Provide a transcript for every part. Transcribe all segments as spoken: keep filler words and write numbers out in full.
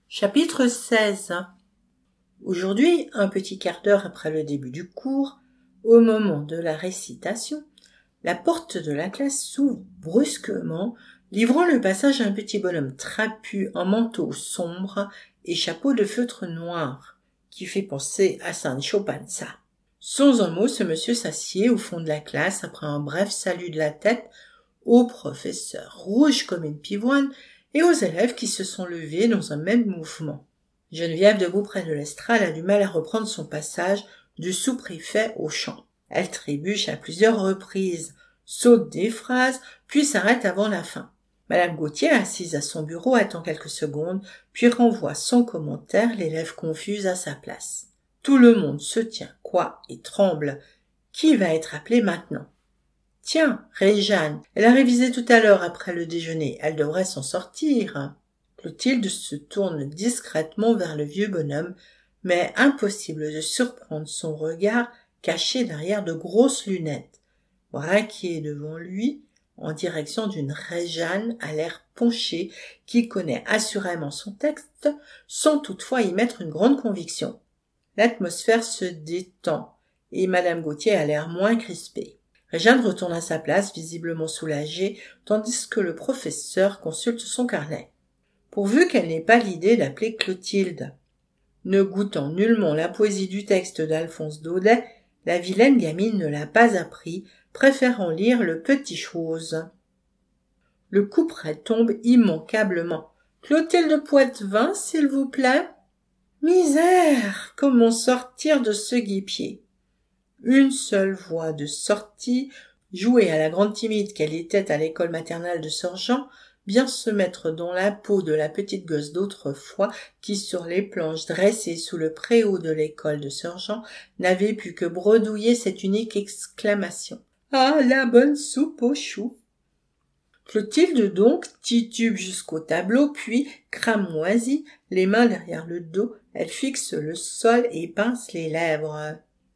Chapitre seize. Aujourd'hui, un petit quart d'heure après le début du cours, au moment de la récitation, la porte de la classe s'ouvre brusquement, livrant le passage à un petit bonhomme trapu en manteau sombre et chapeau de feutre noir, qui fait penser à Sancho Panza. Sans un mot, ce monsieur s'assied au fond de la classe après un bref salut de la tête au professeur, rouge comme une pivoine, et aux élèves qui se sont levés dans un même mouvement. Geneviève, debout près de l'estrade, a du mal à reprendre son passage du sous-préfet au chant. Elle trébuche à plusieurs reprises, saute des phrases, puis s'arrête avant la fin. Madame Gautier, assise à son bureau, attend quelques secondes, puis renvoie sans commentaire l'élève confuse à sa place. Tout le monde se tient coi et tremble. Qui va être appelé maintenant? Tiens, Réjeanne, elle a révisé tout à l'heure après le déjeuner, elle devrait s'en sortir. Clotilde se tourne discrètement vers le vieux bonhomme, mais impossible de surprendre son regard caché derrière de grosses lunettes, braqué devant lui en direction d'une Réjeanne à l'air penché qui connaît assurément son texte sans toutefois y mettre une grande conviction. L'atmosphère se détend et Madame Gautier a l'air moins crispée. Réjeanne retourne à sa place, visiblement soulagée, tandis que le professeur consulte son carnet. Pourvu qu'elle n'ait pas l'idée d'appeler Clotilde. Ne goûtant nullement la poésie du texte d'Alphonse Daudet, la vilaine gamine ne l'a pas appris, préférant lire le Petit Chose. Le couperet tombe immanquablement. « Clotilde Poitevin, s'il vous plaît ?» Misère! Comment sortir de ce guipier? Une seule voix de sortie, jouée à la grande timide qu'elle était à l'école maternelle de Sœur-Jean, bien se mettre dans la peau de la petite gosse d'autrefois qui, sur les planches dressées sous le préau de l'école de Sœur-Jean, n'avait pu que bredouiller cette unique exclamation. « Ah, la bonne soupe aux choux !» Clotilde donc titube jusqu'au tableau, puis, cramoisie, les mains derrière le dos, elle fixe le sol et pince les lèvres.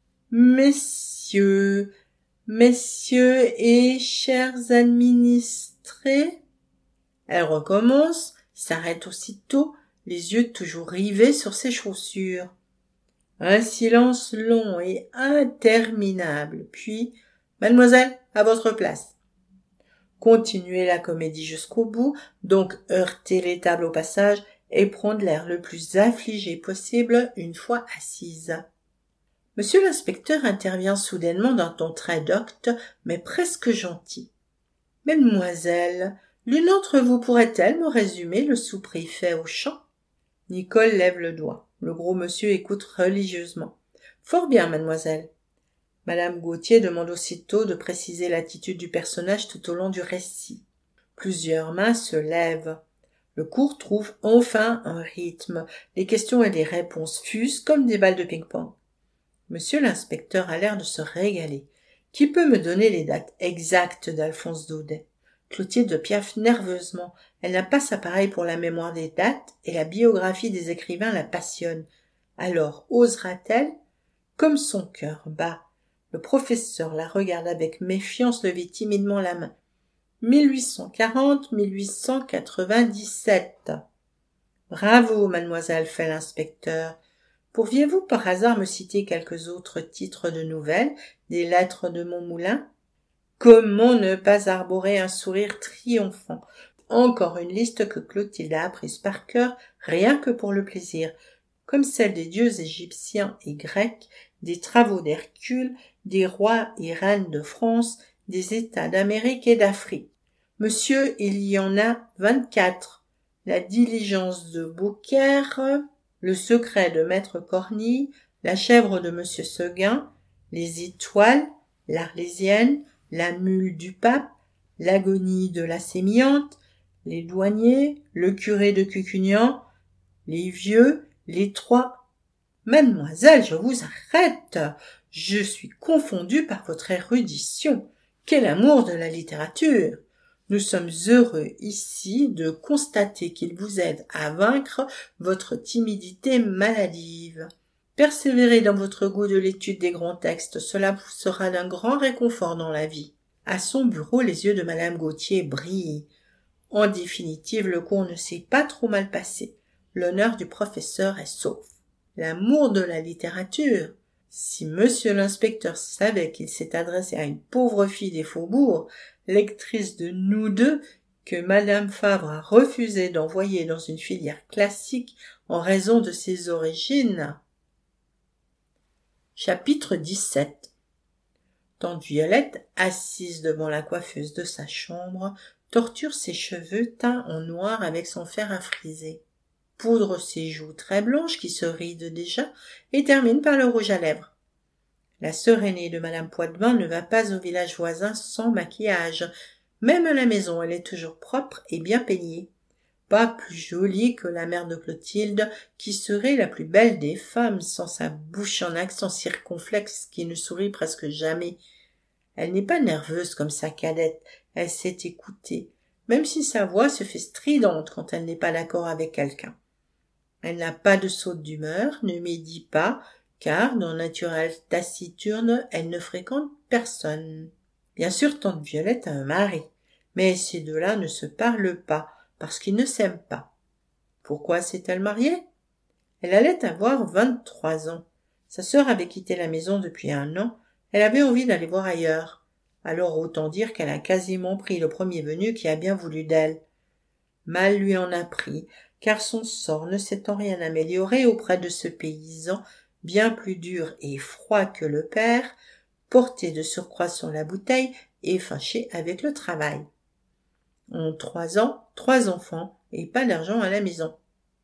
Messieurs, messieurs et chers administrés. Elle recommence, s'arrête aussitôt, les yeux toujours rivés sur ses chaussures. Un silence long et interminable, puis « Mademoiselle, à votre place !» Continuer la comédie jusqu'au bout, donc heurter les tables au passage et prendre l'air le plus affligé possible une fois assise. Monsieur l'inspecteur intervient soudainement d'un ton très docte, mais presque gentil. « Mesdemoiselles, l'une d'entre vous pourrait-elle me résumer le sous-préfet au chant ?» Nicole lève le doigt. Le gros monsieur écoute religieusement. « Fort bien, mademoiselle. » Madame Gautier demande aussitôt de préciser l'attitude du personnage tout au long du récit. Plusieurs mains se lèvent. Le cours trouve enfin un rythme. Les questions et les réponses fusent comme des balles de ping-pong. Monsieur l'inspecteur a l'air de se régaler. Qui peut me donner les dates exactes d'Alphonse Daudet? Clotilde piaffe nerveusement. Elle n'a pas sa pareille pour la mémoire des dates et la biographie des écrivains la passionne. Alors osera-t-elle? Comme son cœur bat. Le professeur la regarde avec méfiance, lever timidement la main. mille huit cent quarante à mille huit cent quatre-vingt-dix-sept. Bravo, mademoiselle, fait l'inspecteur. Pourriez-vous par hasard me citer quelques autres titres de nouvelles, des lettres de Montmoulin? Comment ne pas arborer un sourire triomphant? Encore une liste que Clotilde a apprise par cœur, rien que pour le plaisir, comme celle des dieux égyptiens et grecs, des travaux d'Hercule, des rois et reines de France, des États d'Amérique et d'Afrique. Monsieur, il y en a vingt-quatre. La diligence de Beaucaire, le secret de Maître Cornille, la chèvre de Monsieur Seguin, les étoiles, l'Arlésienne, la mule du pape, l'agonie de la sémillante, les douaniers, le curé de Cucugnan, les vieux, les trois. Mademoiselle, je vous arrête. Je suis confondue par votre érudition. Quel amour de la littérature! Nous sommes heureux ici de constater qu'il vous aide à vaincre votre timidité maladive. Persévérez dans votre goût de l'étude des grands textes, cela vous sera d'un grand réconfort dans la vie. À son bureau, les yeux de Madame Gautier brillent. En définitive, le cours ne s'est pas trop mal passé. l'honneur du professeur est sauf. L'amour de la littérature. Si monsieur l'inspecteur savait qu'il s'est adressé à une pauvre fille des faubourgs, lectrice de nous deux, que madame Fabre a refusé d'envoyer dans une filière classique en raison de ses origines. Chapitre dix-sept. Tante Violette, assise devant la coiffeuse de sa chambre, torture ses cheveux teints en noir avec son fer à friser, poudre ses joues très blanches qui se rident déjà et termine par le rouge à lèvres. La sœur aînée de madame Poitevin ne va pas au village voisin sans maquillage. Même à la maison, elle est toujours propre et bien peignée. Pas plus jolie que la mère de Clotilde, qui serait la plus belle des femmes sans sa bouche en accent circonflexe qui ne sourit presque jamais. Elle n'est pas nerveuse comme sa cadette, elle sait écouter, même si sa voix se fait stridente quand elle n'est pas d'accord avec quelqu'un. Elle n'a pas de saute d'humeur, ne médit pas, car, dans naturel taciturne, elle ne fréquente personne. Bien sûr, tante Violette a un mari, mais ces deux-là ne se parlent pas, parce qu'ils ne s'aiment pas. Pourquoi s'est-elle mariée? Elle allait avoir vingt-trois ans. Sa sœur avait quitté la maison depuis un an, elle avait envie d'aller voir ailleurs. Alors autant dire qu'elle a quasiment pris le premier venu qui a bien voulu d'elle. Mal lui en a pris, car son sort ne s'étant rien amélioré auprès de ce paysan, bien plus dur et froid que le père, porté de surcroît sur la bouteille et fâché avec le travail. En trois ans, trois enfants et pas d'argent à la maison.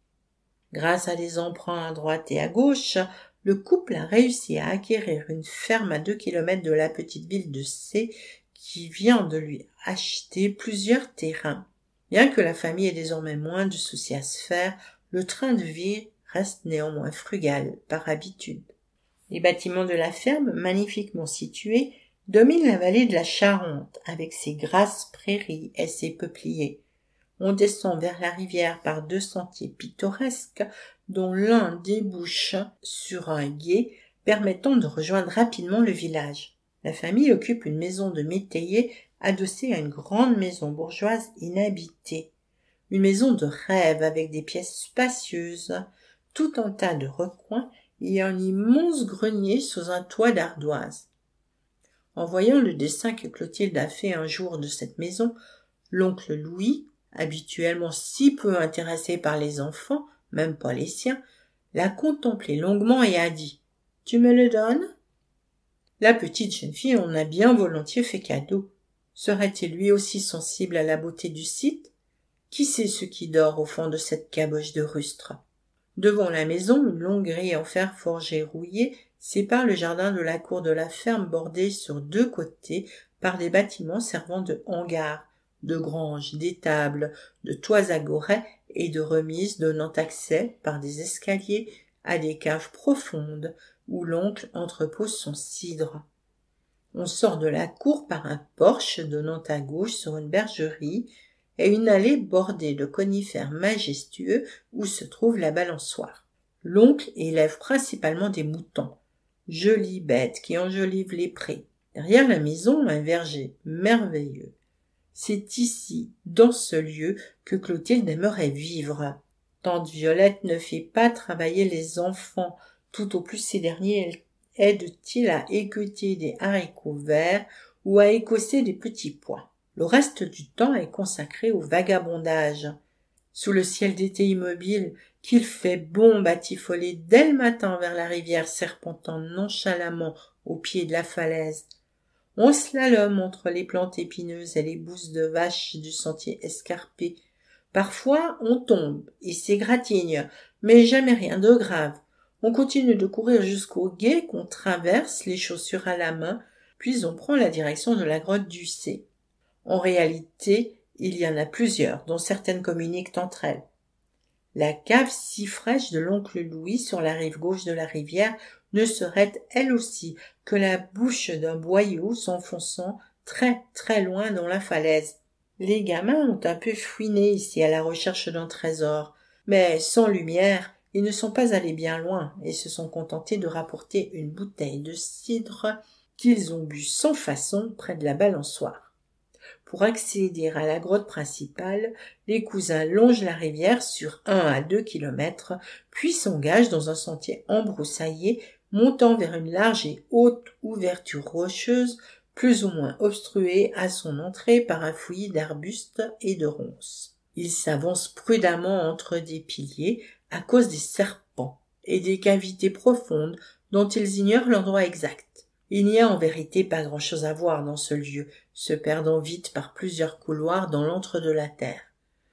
Grâce à des emprunts à droite et à gauche, le couple a réussi à acquérir une ferme à deux kilomètres de la petite ville de C, qui vient de lui acheter plusieurs terrains. Bien que la famille ait désormais moins de soucis à se faire, le train de vie reste néanmoins frugal par habitude. Les bâtiments de la ferme, magnifiquement situés, dominent la vallée de la Charente, avec ses grasses prairies et ses peupliers. On descend vers la rivière par deux sentiers pittoresques, dont l'un débouche sur un gué permettant de rejoindre rapidement le village. La famille occupe une maison de métayer adossée à une grande maison bourgeoise inhabitée. Une maison de rêve avec des pièces spacieuses, tout un tas de recoins et un immense grenier sous un toit d'ardoise. En voyant le dessin que Clotilde a fait un jour de cette maison, l'oncle Louis, habituellement si peu intéressé par les enfants, même pas les siens, l'a contemplé longuement et a dit « Tu me le donnes ?» La petite jeune fille en a bien volontiers fait cadeau. Serait-il lui aussi sensible à la beauté du site? Qui sait ce qui dort au fond de cette caboche de rustre? Devant la maison, une longue grille en fer forgé rouillé sépare le jardin de la cour de la ferme bordée sur deux côtés par des bâtiments servant de hangars, de granges, d'étables, de toits à gorets et de remises donnant accès, par des escaliers, à des caves profondes où l'oncle entrepose son cidre. On sort de la cour par un porche donnant à gauche sur une bergerie et une allée bordée de conifères majestueux où se trouve la balançoire. L'oncle élève principalement des moutons, jolies bêtes qui enjolivent les prés. Derrière la maison, un verger merveilleux. C'est ici, dans ce lieu, que Clotilde aimerait vivre. Tante Violette ne fait pas travailler les enfants, tout au plus ces derniers aident-ils à égoter des haricots verts ou à écosser des petits pois. Le reste du temps est consacré au vagabondage. Sous le ciel d'été immobile, qu'il fait bon batifoler dès le matin vers la rivière serpentant nonchalamment au pied de la falaise. On slalome entre les plantes épineuses et les bousses de vache du sentier escarpé. Parfois, on tombe et s'égratigne, mais jamais rien de grave. On continue de courir jusqu'au gué qu'on traverse, les chaussures à la main, puis on prend la direction de la grotte du C. En réalité, il y en a plusieurs, dont certaines communiquent entre elles. La cave si fraîche de l'oncle Louis sur la rive gauche de la rivière ne serait elle aussi que la bouche d'un boyau s'enfonçant très très loin dans la falaise. Les gamins ont un peu fouiné ici à la recherche d'un trésor, mais sans lumière, ils ne sont pas allés bien loin et se sont contentés de rapporter une bouteille de cidre qu'ils ont bu sans façon près de la balançoire. Pour accéder à la grotte principale, les cousins longent la rivière sur un à deux kilomètres, puis s'engagent dans un sentier embroussaillé montant vers une large et haute ouverture rocheuse, plus ou moins obstruée à son entrée par un fouillis d'arbustes et de ronces. Ils s'avancent prudemment entre des piliers à cause des serpents et des cavités profondes dont ils ignorent l'endroit exact. Il n'y a en vérité pas grand-chose à voir dans ce lieu, se perdant vite par plusieurs couloirs dans l'antre de la terre.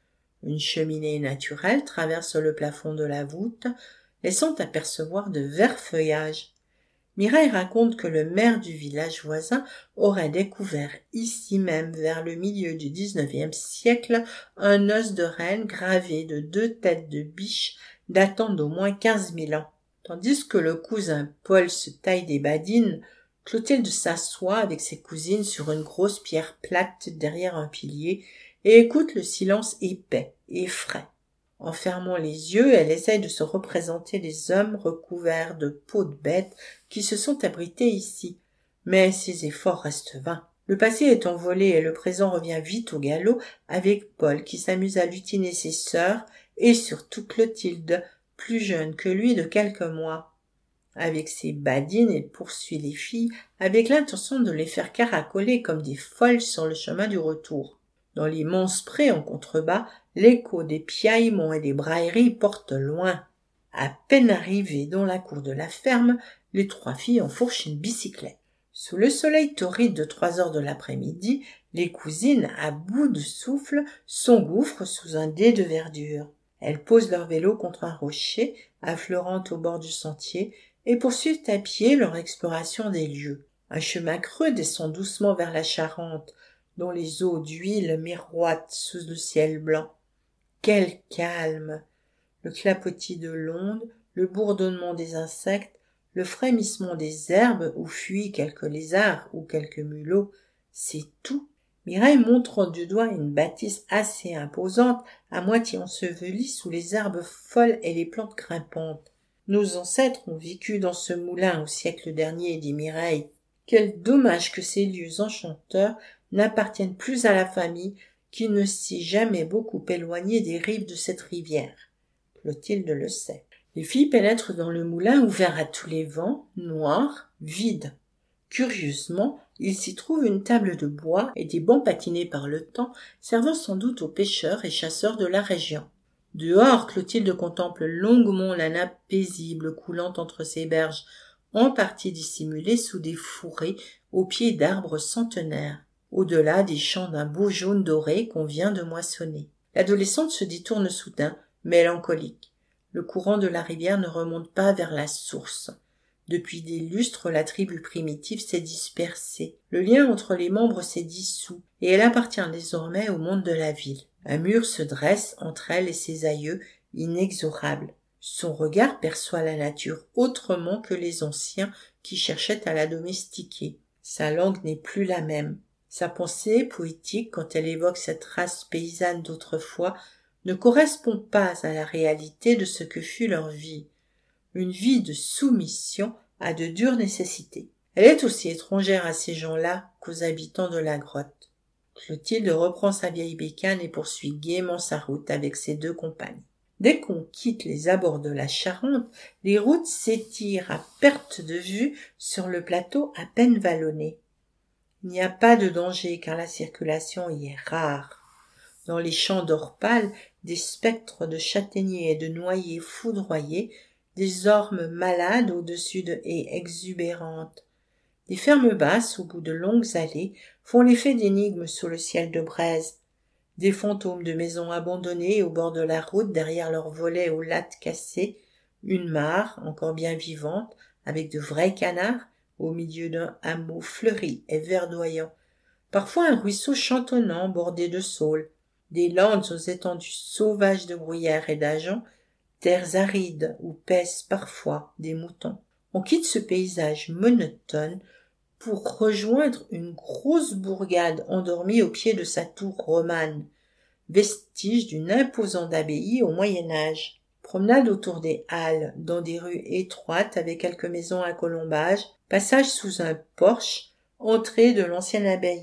Une cheminée naturelle traverse le plafond de la voûte, laissant apercevoir de verts feuillages. Mireille raconte que le maire du village voisin aurait découvert ici même vers le milieu du dix-neuvième siècle un os de reine gravé de deux têtes de biche datant d'au moins quinze mille ans. Tandis que le cousin Paul se taille des badines, Clotilde s'assoit avec ses cousines sur une grosse pierre plate derrière un pilier et écoute le silence épais et frais. En fermant les yeux, elle essaye de se représenter les hommes recouverts de peaux de bêtes qui se sont abrités ici. Mais ses efforts restent vains. Le passé est envolé et le présent revient vite au galop avec Paul qui s'amuse à lutiner ses sœurs et surtout Clotilde, plus jeune que lui de quelques mois. Avec ses badines, il poursuit les filles avec l'intention de les faire caracoler comme des folles sur le chemin du retour. Dans l'immense pré en contrebas, l'écho des piaillements et des brailleries porte loin. À peine arrivées dans la cour de la ferme, les trois filles enfourchent une bicyclette. Sous le soleil torride de trois heures de l'après-midi, les cousines, à bout de souffle, s'engouffrent sous un dais de verdure. Elles posent leur vélo contre un rocher, affleurant au bord du sentier, et poursuivent à pied leur exploration des lieux. Un chemin creux descend doucement vers la Charente, dont les eaux d'huile miroitent sous le ciel blanc. Quel calme! Le clapotis de l'onde, le bourdonnement des insectes, le frémissement des herbes où fuient quelques lézards ou quelques mulots, c'est tout. Mireille montre du doigt une bâtisse assez imposante, à moitié ensevelie sous les herbes folles et les plantes grimpantes. Nos ancêtres ont vécu dans ce moulin au siècle dernier, dit Mireille. Quel dommage que ces lieux enchanteurs n'appartiennent plus à la famille qui ne s'est jamais beaucoup éloignée des rives de cette rivière. Clotilde le sait. Les filles pénètrent dans le moulin ouvert à tous les vents, noir, vide. Curieusement, il s'y trouve une table de bois et des bancs patinés par le temps, servant sans doute aux pêcheurs et chasseurs de la région. Dehors, Clotilde contemple longuement la nappe paisible coulant entre ces berges, en partie dissimulées sous des fourrés au pied d'arbres centenaires, au-delà des champs d'un beau jaune doré qu'on vient de moissonner. L'adolescente se détourne soudain, mélancolique. Le courant de la rivière ne remonte pas vers la source. Depuis des lustres, la tribu primitive s'est dispersée. Le lien entre les membres s'est dissous, et elle appartient désormais au monde de la ville. Un mur se dresse entre elle et ses aïeux, inexorable. Son regard perçoit la nature autrement que les anciens qui cherchaient à la domestiquer. Sa langue n'est plus la même. Sa pensée poétique, quand elle évoque cette race paysanne d'autrefois, ne correspond pas à la réalité de ce que fut leur vie. Une vie de soumission à de dures nécessités. Elle est aussi étrangère à ces gens-là qu'aux habitants de la grotte. Clotilde reprend sa vieille bécane et poursuit gaiement sa route avec ses deux compagnes. Dès qu'on quitte les abords de la Charente, les routes s'étirent à perte de vue sur le plateau à peine vallonné. Il n'y a pas de danger car la circulation y est rare. Dans les champs d'or pâle, des spectres de châtaigniers et de noyers foudroyés, des ormes malades au-dessus de haies exubérantes. Des fermes basses, au bout de longues allées, font l'effet d'énigmes sous le ciel de braise. Des fantômes de maisons abandonnées au bord de la route derrière leurs volets aux lattes cassées, une mare encore bien vivante, avec de vrais canards, au milieu d'un hameau fleuri et verdoyant. Parfois un ruisseau chantonnant bordé de saules, des landes aux étendues sauvages de bruyères et d'ajoncs, terres arides où paissent parfois des moutons. On quitte ce paysage monotone pour rejoindre une grosse bourgade endormie au pied de sa tour romane, vestige d'une imposante abbaye au Moyen-Âge. Promenade autour des halles, dans des rues étroites avec quelques maisons à colombages, passage sous un porche, entrée de l'ancienne abbaye.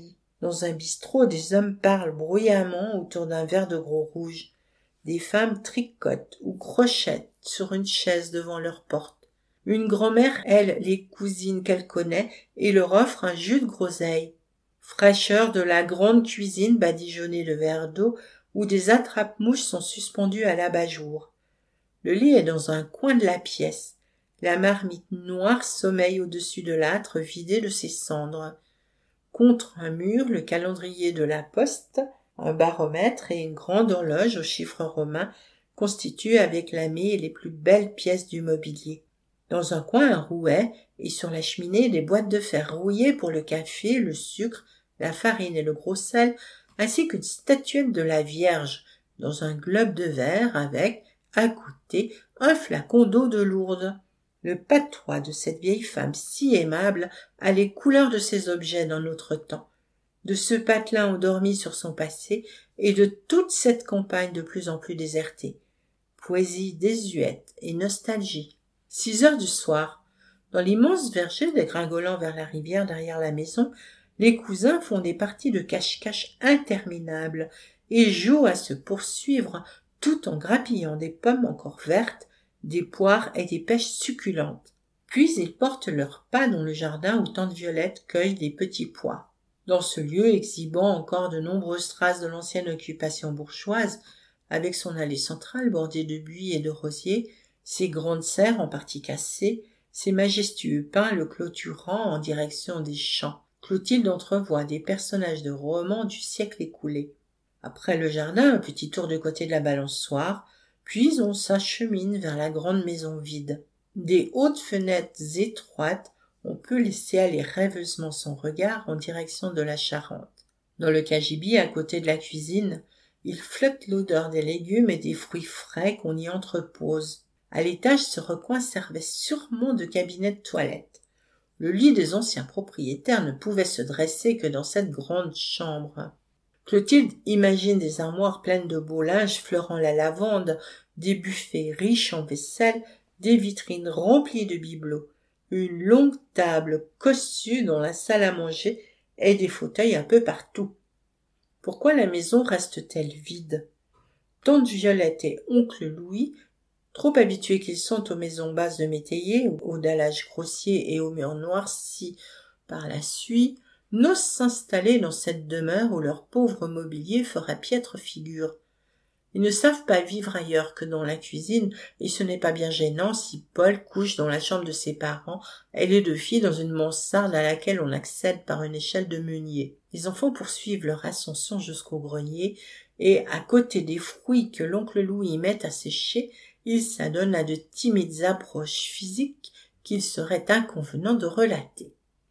Dans un bistrot, des hommes parlent bruyamment autour d'un verre de gros rouge. Des femmes tricotent ou crochettent sur une chaise devant leur porte. Une grand-mère, elle, les cousine qu'elle connaît, et leur offre un jus de groseille. Fraîcheur de la grande cuisine badigeonnée de verres d'eau, où des attrape-mouches sont suspendues à l'abat-jour. Le lit est dans un coin de la pièce. La marmite noire sommeille au-dessus de l'âtre vidé de ses cendres. Contre un mur, le calendrier de la poste, un baromètre et une grande horloge aux chiffres romains constituent avec la mie les plus belles pièces du mobilier. Dans un coin, un rouet, et sur la cheminée, des boîtes de fer rouillées pour le café, le sucre, la farine et le gros sel, ainsi qu'une statuette de la Vierge, dans un globe de verre avec, à côté, un flacon d'eau de Lourdes. Le patois de cette vieille femme si aimable a les couleurs de ces objets dans notre temps, de ce patelin endormi sur son passé et de toute cette campagne de plus en plus désertée. Poésie désuète et nostalgie. Six heures du soir. Dans l'immense verger dégringolant vers la rivière derrière la maison, les cousins font des parties de cache-cache interminables et jouent à se poursuivre tout en grappillant des pommes encore vertes, des poires et des pêches succulentes. Puis ils portent leurs pas dans le jardin où tante Violette cueille des petits pois. Dans ce lieu exhibant encore de nombreuses traces de l'ancienne occupation bourgeoise, avec son allée centrale bordée de buis et de rosiers, ses grandes serres en partie cassées, ses majestueux pins le clôturant en direction des champs. Clotilde entrevoit des personnages de romans du siècle écoulé. Après le jardin, un petit tour du côté de la balançoire, puis on s'achemine vers la grande maison vide. Des hautes fenêtres étroites, on peut laisser aller rêveusement son regard en direction de la Charente. Dans le cagibi, à côté de la cuisine, il flotte l'odeur des légumes et des fruits frais qu'on y entrepose. À l'étage, ce recoin servait sûrement de cabinet de toilette. Le lit des anciens propriétaires ne pouvait se dresser que dans cette grande chambre. Clotilde imagine des armoires pleines de beaux linges fleurant la lavande, des buffets riches en vaisselle, des vitrines remplies de bibelots, une longue table cossue dans la salle à manger et des fauteuils un peu partout. Pourquoi la maison reste-t-elle vide? Tante Violette et oncle Louis, trop habitués qu'ils sont aux maisons basses de métayer, aux dallages grossiers et aux murs noircis par la suie, n'osent s'installer dans cette demeure où leur pauvre mobilier fera piètre figure. Ils ne savent pas vivre ailleurs que dans la cuisine, et ce n'est pas bien gênant si Paul couche dans la chambre de ses parents et les deux filles dans une mansarde à laquelle on accède par une échelle de meunier. Les enfants poursuivent leur ascension jusqu'au grenier, et à côté des fruits que l'oncle Louis met à sécher, ils s'adonnent à de timides approches physiques qu'il serait inconvenant de relater.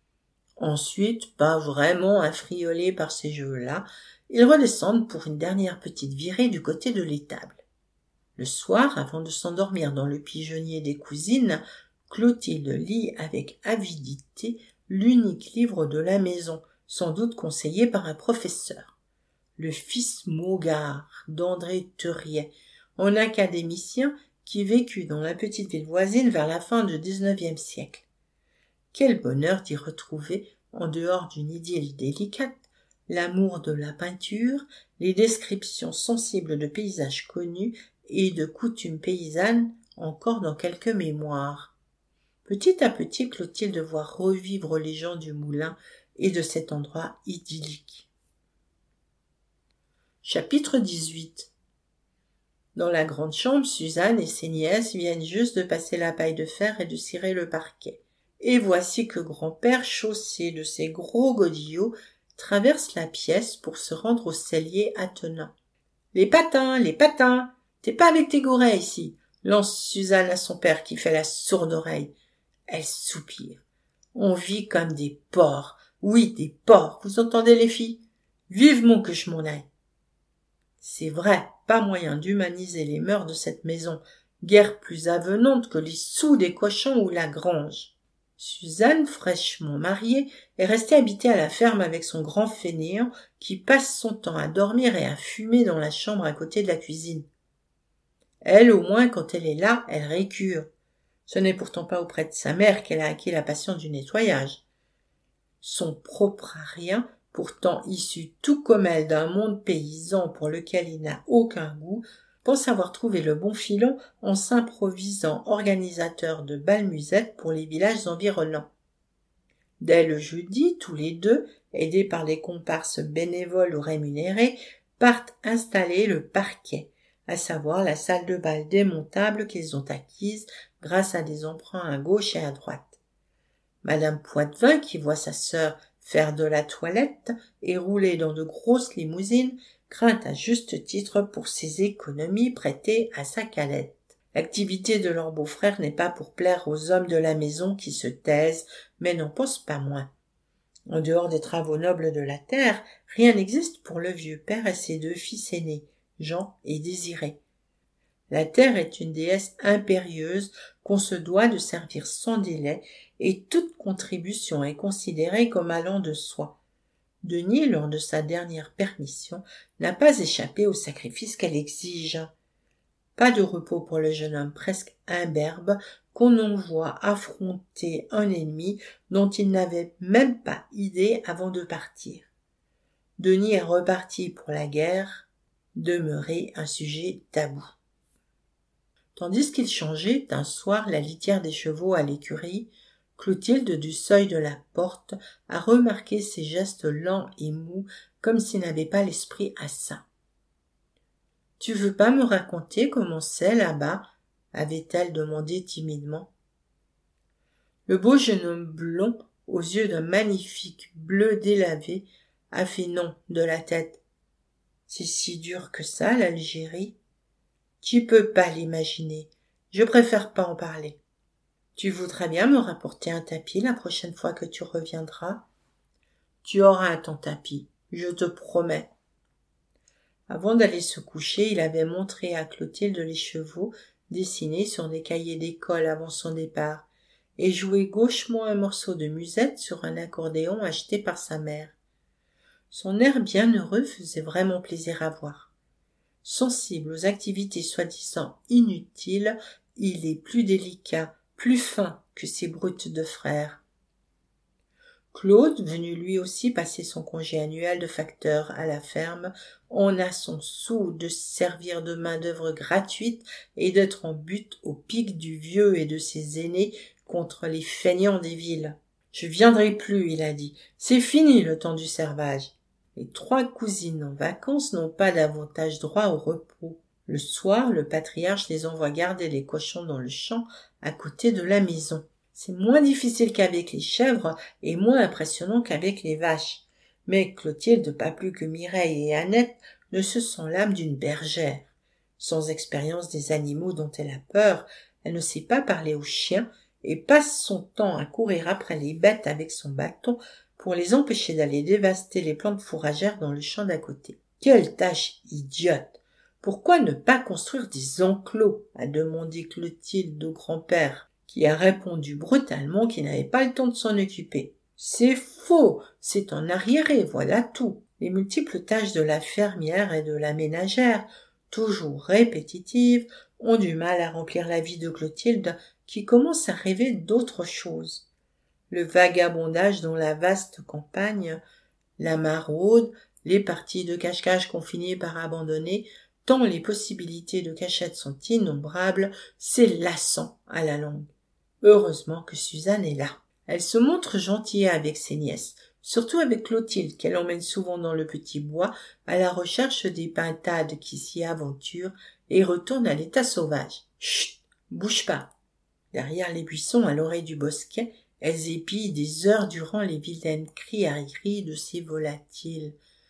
Ensuite, pas vraiment affriolés par ces jeux-là, ils redescendent pour une dernière petite virée du côté de l'étable. Le soir, avant de s'endormir dans le pigeonnier des cousines, Clotilde lit avec avidité l'unique livre de la maison, sans doute conseillé par un professeur. Le Fils Maugard d'André Theuriet, un académicien qui vécut dans la petite ville voisine vers la fin du dix-neuvième siècle. Quel bonheur d'y retrouver, en dehors d'une idylle délicate, l'amour de la peinture, les descriptions sensibles de paysages connus et de coutumes paysannes encore dans quelques mémoires. Petit à petit, Clotilde voit revivre les gens du moulin et de cet endroit idyllique. Chapitre dix-huit. Dans la grande chambre, Suzanne et ses nièces viennent juste de passer la paille de fer et de cirer le parquet. Et voici que grand-père, chaussé de ses gros godillots, traverse la pièce pour se rendre au cellier attenant. « Les patins, les patins! T'es pas avec tes gourets ici !» lance Suzanne à son père qui fait la sourde oreille. Elle soupire. « On vit comme des porcs. Oui, des porcs. Vous entendez les filles? Vivement que je m'en aille. » C'est vrai, pas moyen d'humaniser les mœurs de cette maison, guère plus avenante que les sous des cochons ou la grange. Suzanne, fraîchement mariée, est restée habitée à la ferme avec son grand fainéant qui passe son temps à dormir et à fumer dans la chambre à côté de la cuisine. Elle, au moins, quand elle est là, elle récure. Ce n'est pourtant pas auprès de sa mère qu'elle a acquis la passion du nettoyage. Son propre à rien pourtant issu tout comme elle d'un monde paysan pour lequel il n'a aucun goût, pense avoir trouvé le bon filon en s'improvisant organisateur de bals musettes pour les villages environnants. Dès le jeudi, tous les deux, aidés par des comparses bénévoles ou rémunérés, partent installer le parquet, à savoir la salle de bal démontable qu'ils ont acquise grâce à des emprunts à gauche et à droite. Madame Poitvin, qui voit sa sœur faire de la toilette et rouler dans de grosses limousines, craint à juste titre pour ses économies prêtées à sa calette. L'activité de leur beau-frère n'est pas pour plaire aux hommes de la maison qui se taisent, mais n'en pensent pas moins. En dehors des travaux nobles de la terre, rien n'existe pour le vieux père et ses deux fils aînés, Jean et Désiré. La terre est une déesse impérieuse qu'on se doit de servir sans délai, et toute contribution est considérée comme allant de soi. Denis, lors de sa dernière permission, n'a pas échappé au sacrifice qu'elle exige. Pas de repos pour le jeune homme presque imberbe qu'on envoie affronter un ennemi dont il n'avait même pas idée avant de partir. Denis est reparti pour la guerre, demeuré un sujet tabou. Tandis qu'il changeait un soir la litière des chevaux à l'écurie, Clotilde, du seuil de la porte, a remarqué ses gestes lents et mous, comme s'il n'avait pas l'esprit à ça. « Tu veux pas me raconter comment c'est là-bas » avait-elle demandé timidement. Le beau jeune homme blond, aux yeux d'un magnifique bleu délavé, a fait non de la tête. « C'est si dur que ça, l'Algérie. Tu peux pas l'imaginer. Je préfère pas en parler. Tu voudrais bien me rapporter un tapis la prochaine fois que tu reviendras? Tu auras ton tapis, je te promets. » Avant d'aller se coucher, il avait montré à Clotilde les chevaux dessinés sur des cahiers d'école avant son départ et joué gauchement un morceau de musette sur un accordéon acheté par sa mère. Son air bienheureux faisait vraiment plaisir à voir. Sensible aux activités soi-disant inutiles, il est plus délicat, plus fin que ses brutes de frères. Claude, venu lui aussi passer son congé annuel de facteur à la ferme, en a son sou de servir de main-d'œuvre gratuite et d'être en butte au pic du vieux et de ses aînés contre les feignants des villes. « Je viendrai plus, » il a dit. « C'est fini le temps du servage. » Les trois cousines en vacances n'ont pas davantage droit au repos. Le soir, le patriarche les envoie garder les cochons dans le champ à côté de la maison. C'est moins difficile qu'avec les chèvres et moins impressionnant qu'avec les vaches. Mais Clotilde, pas plus que Mireille et Annette, ne se sent l'âme d'une bergère. Sans expérience des animaux dont elle a peur, elle ne sait pas parler aux chiens et passe son temps à courir après les bêtes avec son bâton pour les empêcher d'aller dévaster les plantes fourragères dans le champ d'à côté. Quelle tâche idiote! Pourquoi ne pas construire des enclos? A demandé Clotilde au grand-père, qui a répondu brutalement qu'il n'avait pas le temps de s'en occuper. C'est faux, c'est en arriéré, voilà tout. Les multiples tâches de la fermière et de la ménagère, toujours répétitives, ont du mal à remplir la vie de Clotilde, qui commence à rêver d'autre chose. Le vagabondage dans la vaste campagne, la maraude, les parties de cache-cache qu'on finit par abandonner, tant les possibilités de cachette sont innombrables, c'est lassant à la longue. Heureusement que Suzanne est là. Elle se montre gentille avec ses nièces, surtout avec Clotilde, qu'elle emmène souvent dans le petit bois à la recherche des pintades qui s'y aventurent et retournent à l'état sauvage. Chut, bouge pas. Derrière les buissons, à l'oreille du bosquet, elles épient des heures durant les vilaines criailleries de ces volatiles.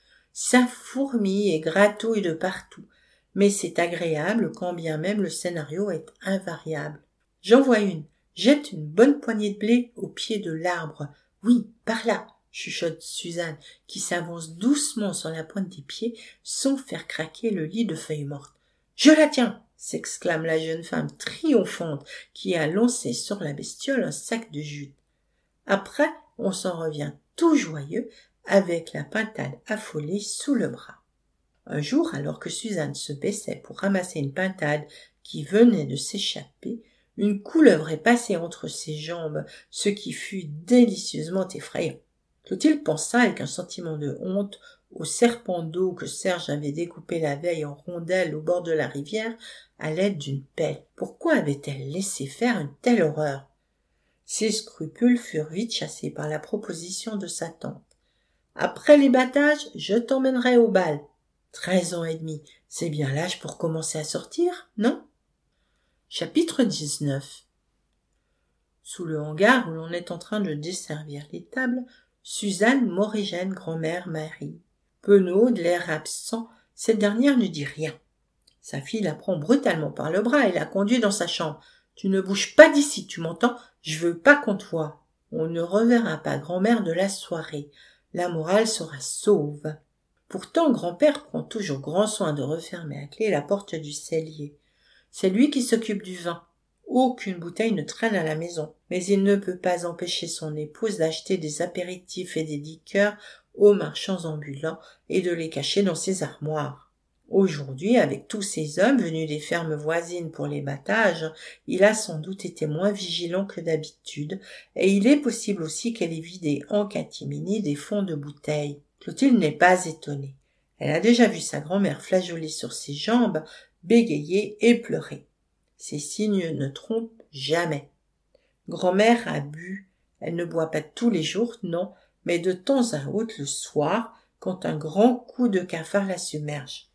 Ça fourmille et gratouille de partout, mais c'est agréable quand bien même le scénario est invariable. J'en vois une. Jette une bonne poignée de blé au pied de l'arbre. Oui, par là, chuchote Suzanne, qui s'avance doucement sur la pointe des pieds sans faire craquer le lit de feuilles mortes. Je la tiens, s'exclame la jeune femme triomphante qui a lancé sur la bestiole un sac de jute. Après, on s'en revient tout joyeux avec la pintade affolée sous le bras. Un jour, alors que Suzanne se baissait pour ramasser une pintade qui venait de s'échapper, une couleuvre est passée entre ses jambes, ce qui fut délicieusement effrayant. Clotilde pensa avec un sentiment de honte au serpent d'eau que Serge avait découpé la veille en rondelles au bord de la rivière à l'aide d'une pelle. Pourquoi avait-elle laissé faire une telle horreur? Ses scrupules furent vite chassés par la proposition de sa tante. « Après les battages, je t'emmènerai au bal. »« Treize ans et demi, c'est bien l'âge pour commencer à sortir, non ?» Chapitre dix-neuf. Sous le hangar où l'on est en train de desservir les tables, Suzanne Morigène, grand-mère Marie. Penaud, de l'air absent, cette dernière ne dit rien. Sa fille la prend brutalement par le bras et la conduit dans sa chambre. « Tu ne bouges pas d'ici, tu m'entends? Je veux pas qu'on te voie. » On ne reverra pas grand-mère de la soirée. La morale sera sauve. Pourtant, grand-père prend toujours grand soin de refermer à clé la porte du cellier. C'est lui qui s'occupe du vin. Aucune bouteille ne traîne à la maison, mais il ne peut pas empêcher son épouse d'acheter des apéritifs et des liqueurs aux marchands ambulants et de les cacher dans ses armoires. Aujourd'hui, avec tous ces hommes venus des fermes voisines pour les battages, il a sans doute été moins vigilant que d'habitude, et il est possible aussi qu'elle ait vidé en catimini des fonds de bouteilles. Clotilde n'est pas étonnée. Elle a déjà vu sa grand-mère flageoler sur ses jambes, bégayer et pleurer. Ces signes ne trompent jamais. Grand-mère a bu. Elle ne boit pas tous les jours, non, mais de temps à autre le soir, quand un grand coup de cafard la submerge.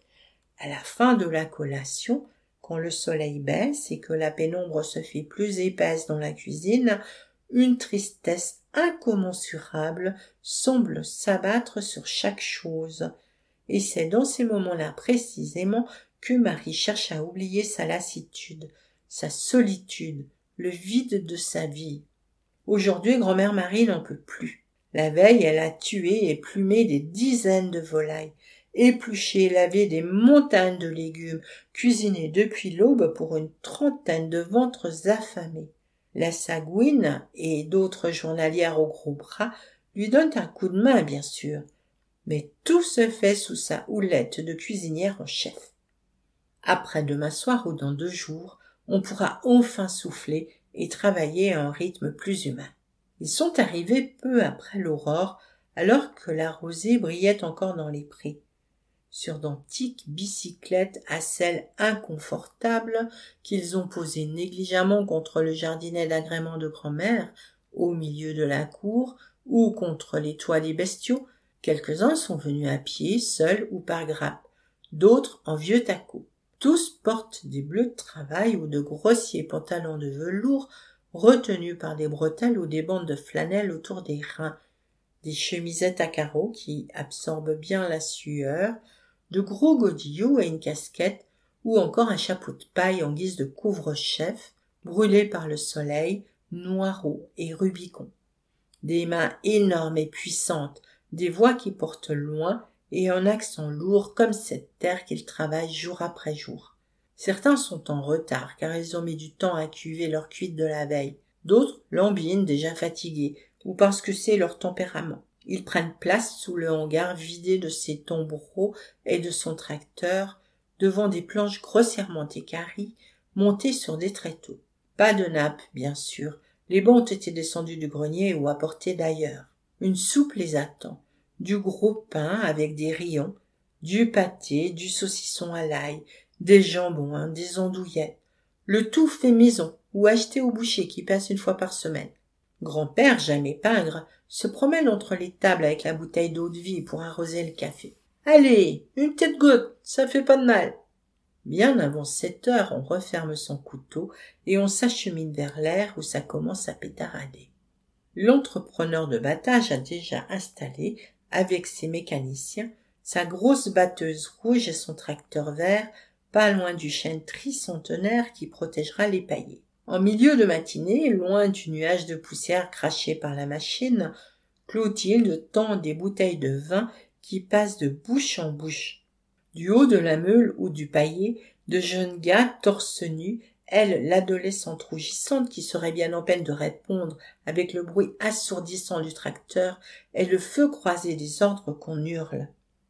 À la fin de la collation, quand le soleil baisse et que la pénombre se fait plus épaisse dans la cuisine, une tristesse incommensurable semble s'abattre sur chaque chose. Et c'est dans ces moments-là précisément que Marie cherche à oublier sa lassitude, sa solitude, le vide de sa vie. Aujourd'hui, grand-mère Marie n'en peut plus. La veille, elle a tué et plumé des dizaines de volailles, épluché et lavé des montagnes de légumes, cuisiné depuis l'aube pour une trentaine de ventres affamés. La Sagouine et d'autres journalières aux gros bras lui donnent un coup de main, bien sûr, mais tout se fait sous sa houlette de cuisinière en chef. Après-demain soir ou dans deux jours, on pourra enfin souffler et travailler à un rythme plus humain. Ils sont arrivés peu après l'aurore, alors que la rosée brillait encore dans les prés. Sur d'antiques bicyclettes à selles inconfortables qu'ils ont posées négligemment contre le jardinet d'agrément de grand-mère, au milieu de la cour, ou contre les toits des bestiaux, quelques-uns sont venus à pied, seuls ou par grappes, d'autres en vieux tacot. Tous portent des bleus de travail ou de grossiers pantalons de velours retenus par des bretelles ou des bandes de flanelle autour des reins, des chemisettes à carreaux qui absorbent bien la sueur, de gros godillots et une casquette, ou encore un chapeau de paille en guise de couvre-chef, brûlé par le soleil, noireau et rubicon. Des mains énormes et puissantes, des voix qui portent loin, et un accent lourd comme cette terre qu'ils travaillent jour après jour. Certains sont en retard, car ils ont mis du temps à cuver leur cuite de la veille. D'autres lambinent, déjà fatigués, ou parce que c'est leur tempérament. Ils prennent place sous le hangar vidé de ses tombereaux et de son tracteur, devant des planches grossièrement équarries, montées sur des tréteaux. Pas de nappe, bien sûr. Les bancs ont été descendus du grenier ou apportés d'ailleurs. Une soupe les attend. Du gros pain avec des rillons, du pâté, du saucisson à l'ail, des jambons, hein, des andouillettes. Le tout fait maison ou acheté au boucher qui passe une fois par semaine. Grand-père, jamais pingre, se promène entre les tables avec la bouteille d'eau-de-vie pour arroser le café. « Allez, une petite goutte, ça fait pas de mal !» Bien avant sept heures, on referme son couteau et on s'achemine vers l'air où ça commence à pétarader. L'entrepreneur de battage a déjà installé, avec ses mécaniciens, sa grosse batteuse rouge et son tracteur vert, pas loin du chêne tricentenaire qui protégera les paillets. En milieu de matinée, loin du nuage de poussière craché par la machine, Clotilde tend des bouteilles de vin qui passent de bouche en bouche. Du haut de la meule ou du paillet, de jeunes gars torse nu, elle, l'adolescente rougissante qui serait bien en peine de répondre avec le bruit assourdissant du tracteur et le feu croisé des ordres qu'on hurle.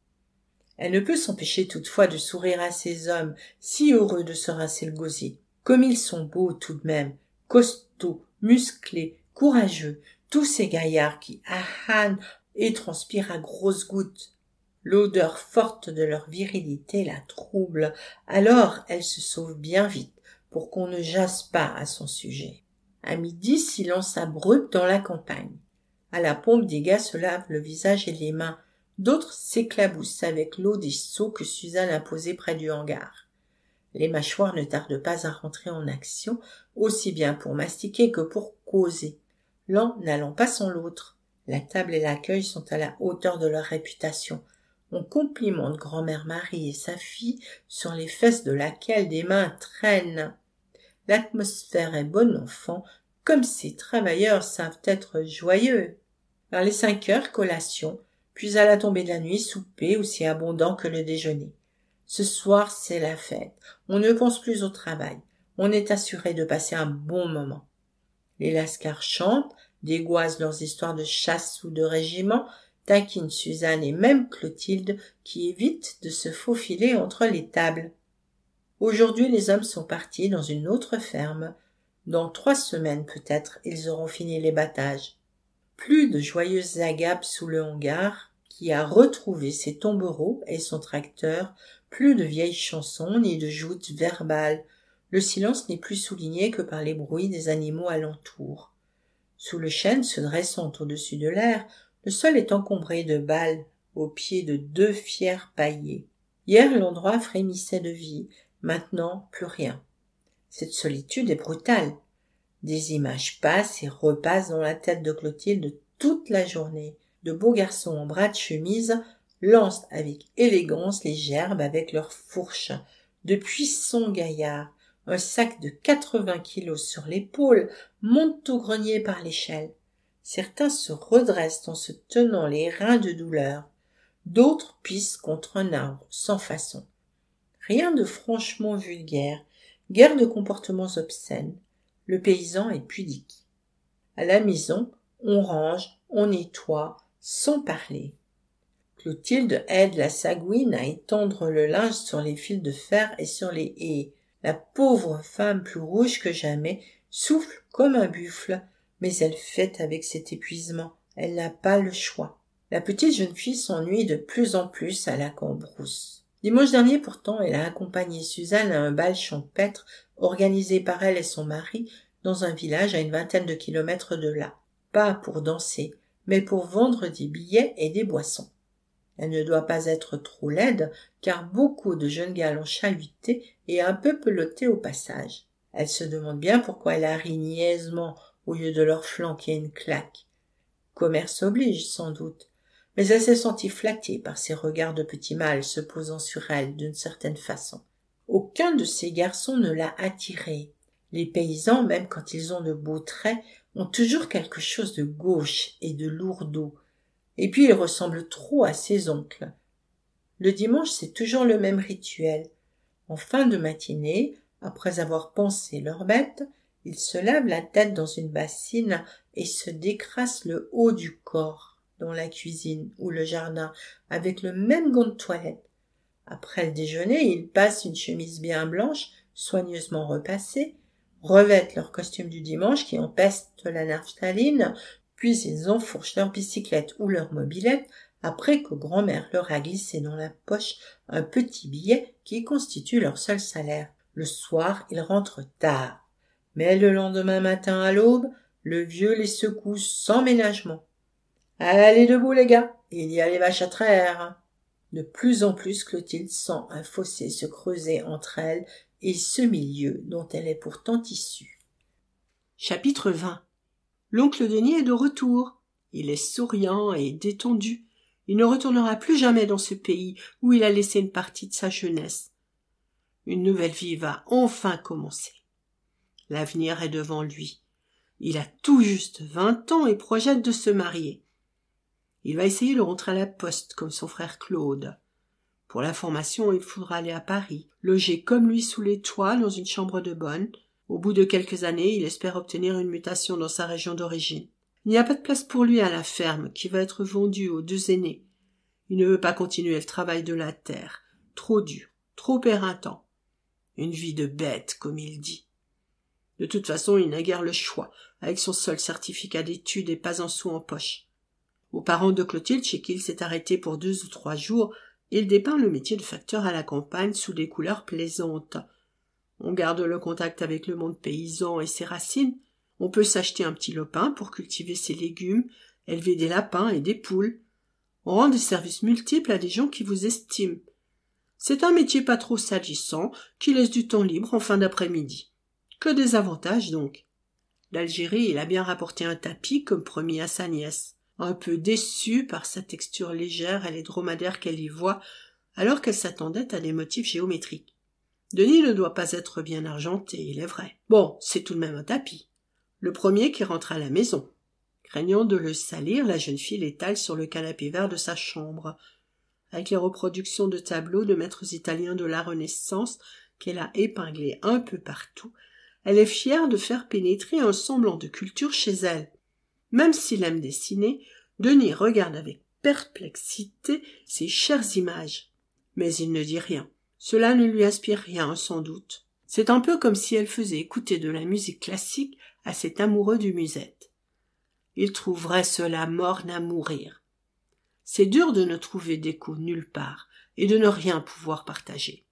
Elle ne peut s'empêcher toutefois de sourire à ces hommes, si heureux de se rincer le gosier. Comme ils sont beaux tout de même, costauds, musclés, courageux, tous ces gaillards qui ahanent et transpirent à grosses gouttes. L'odeur forte de leur virilité la trouble, alors elle se sauve bien vite pour qu'on ne jase pas à son sujet. À midi, silence abrupt dans la campagne. À la pompe, des gars se lavent le visage et les mains. D'autres s'éclaboussent avec l'eau des seaux que Suzanne a posés près du hangar. Les mâchoires ne tardent pas à rentrer en action, aussi bien pour mastiquer que pour causer. L'un n'allant pas sans l'autre. La table et l'accueil sont à la hauteur de leur réputation. On complimente grand-mère Marie et sa fille sur les fesses de laquelle des mains traînent. L'atmosphère est bonne enfant, comme ces travailleurs savent être joyeux. Vers les cinq heures, collation, puis à la tombée de la nuit, souper aussi abondant que le déjeuner. Ce soir, c'est la fête. On ne pense plus au travail. On est assuré de passer un bon moment. Les lascars chantent, dégoisent leurs histoires de chasse ou de régiment, taquinent Suzanne et même Clotilde, qui évite de se faufiler entre les tables. Aujourd'hui, les hommes sont partis dans une autre ferme. Dans trois semaines peut-être, ils auront fini les battages. Plus de joyeuses agapes sous le hangar, qui a retrouvé ses tombereaux et son tracteur, plus de vieilles chansons ni de joutes verbales. Le silence n'est plus souligné que par les bruits des animaux alentour. Sous le chêne se dressant au-dessus de l'air, le sol est encombré de balles, au pied de deux fiers paillés. Hier, l'endroit frémissait de vie, maintenant plus rien. Cette solitude est brutale. Des images passent et repassent dans la tête de Clotilde toute la journée. De beaux garçons en bras de chemise lancent avec élégance les gerbes avec leurs fourches. De puissants gaillards, un sac de quatre-vingts kilos sur l'épaule, montent au grenier par l'échelle. Certains se redressent en se tenant les reins de douleur. D'autres pissent contre un arbre, sans façon. Rien de franchement vulgaire, guère de comportements obscènes. Le paysan est pudique. À la maison, on range, on nettoie, sans parler. Clotilde aide la sagouine à étendre le linge sur les fils de fer et sur les haies. La pauvre femme, plus rouge que jamais, souffle comme un buffle, mais elle fait avec cet épuisement. Elle n'a pas le choix. La petite jeune fille s'ennuie de plus en plus à la Cambrousse. Dimanche dernier, pourtant, elle a accompagné Suzanne à un bal champêtre organisé par elle et son mari dans un village à une vingtaine de kilomètres de là. Pas pour danser, mais pour vendre des billets et des boissons. Elle ne doit pas être trop laide, car beaucoup de jeunes gars l'ont chahutée et un peu pelotée au passage. Elle se demande bien pourquoi elle a ri niaisement au lieu de leur flanquer une claque. Commerce oblige, sans doute, mais elle s'est sentie flattée par ces regards de petit mâle se posant sur elle d'une certaine façon. Aucun de ces garçons ne l'a attirée. Les paysans, même quand ils ont de beaux traits, ont toujours quelque chose de gauche et de lourdeau. Et puis ils ressemblent trop à ses oncles. Le dimanche, c'est toujours le même rituel. En fin de matinée, après avoir pansé leurs bêtes, ils se lavent la tête dans une bassine et se décrassent le haut du corps dans la cuisine ou le jardin avec le même gant de toilette. Après le déjeuner, ils passent une chemise bien blanche, soigneusement repassée, revêtent leur costume du dimanche qui empeste la naphtaline, puis ils enfourchent leur bicyclette ou leur mobilette après que grand-mère leur a glissé dans la poche un petit billet qui constitue leur seul salaire. Le soir, ils rentrent tard. Mais le lendemain matin à l'aube, le vieux les secoue sans ménagement. « Allez debout les gars, il y a les vaches à traire !» De plus en plus, Clotilde sent un fossé se creuser entre elle et ce milieu dont elle est pourtant issue. Chapitre vingt. L'oncle Denis est de retour. Il est souriant et détendu. Il ne retournera plus jamais dans ce pays où il a laissé une partie de sa jeunesse. Une nouvelle vie va enfin commencer. L'avenir est devant lui. Il a tout juste vingt ans et projette de se marier. Il va essayer de rentrer à la poste comme son frère Claude. Pour la formation, il faudra aller à Paris, loger comme lui sous les toits dans une chambre de bonne. Au bout de quelques années, il espère obtenir une mutation dans sa région d'origine. Il n'y a pas de place pour lui à la ferme, qui va être vendue aux deux aînés. Il ne veut pas continuer le travail de la terre, trop dur, trop éreintant. Une vie de bête, comme il dit. De toute façon, il n'a guère le choix, avec son seul certificat d'études et pas un sou en poche. Aux parents de Clotilde, chez qui il s'est arrêté pour deux ou trois jours, il dépeint le métier de facteur à la campagne sous des couleurs plaisantes. On garde le contact avec le monde paysan et ses racines. On peut s'acheter un petit lopin pour cultiver ses légumes, élever des lapins et des poules. On rend des services multiples à des gens qui vous estiment. C'est un métier pas trop salissant, qui laisse du temps libre en fin d'après-midi. Que des avantages donc. D'Algérie, il a bien rapporté un tapis comme promis à sa nièce, un peu déçue par sa texture légère et les dromadaires qu'elle y voit, alors qu'elle s'attendait à des motifs géométriques. Denis ne doit pas être bien argenté, il est vrai. Bon, c'est tout de même un tapis. Le premier qui rentre à la maison. Craignant de le salir, la jeune fille l'étale sur le canapé vert de sa chambre. Avec les reproductions de tableaux de maîtres italiens de la Renaissance qu'elle a épinglés un peu partout, elle est fière de faire pénétrer un semblant de culture chez elle. Même s'il aime dessiner, Denis regarde avec perplexité ces chères images. Mais il ne dit rien. Cela ne lui inspire rien, sans doute. C'est un peu comme si elle faisait écouter de la musique classique à cet amoureux du musette. Il trouverait cela morne à mourir. C'est dur de ne trouver d'écho nulle part et de ne rien pouvoir partager.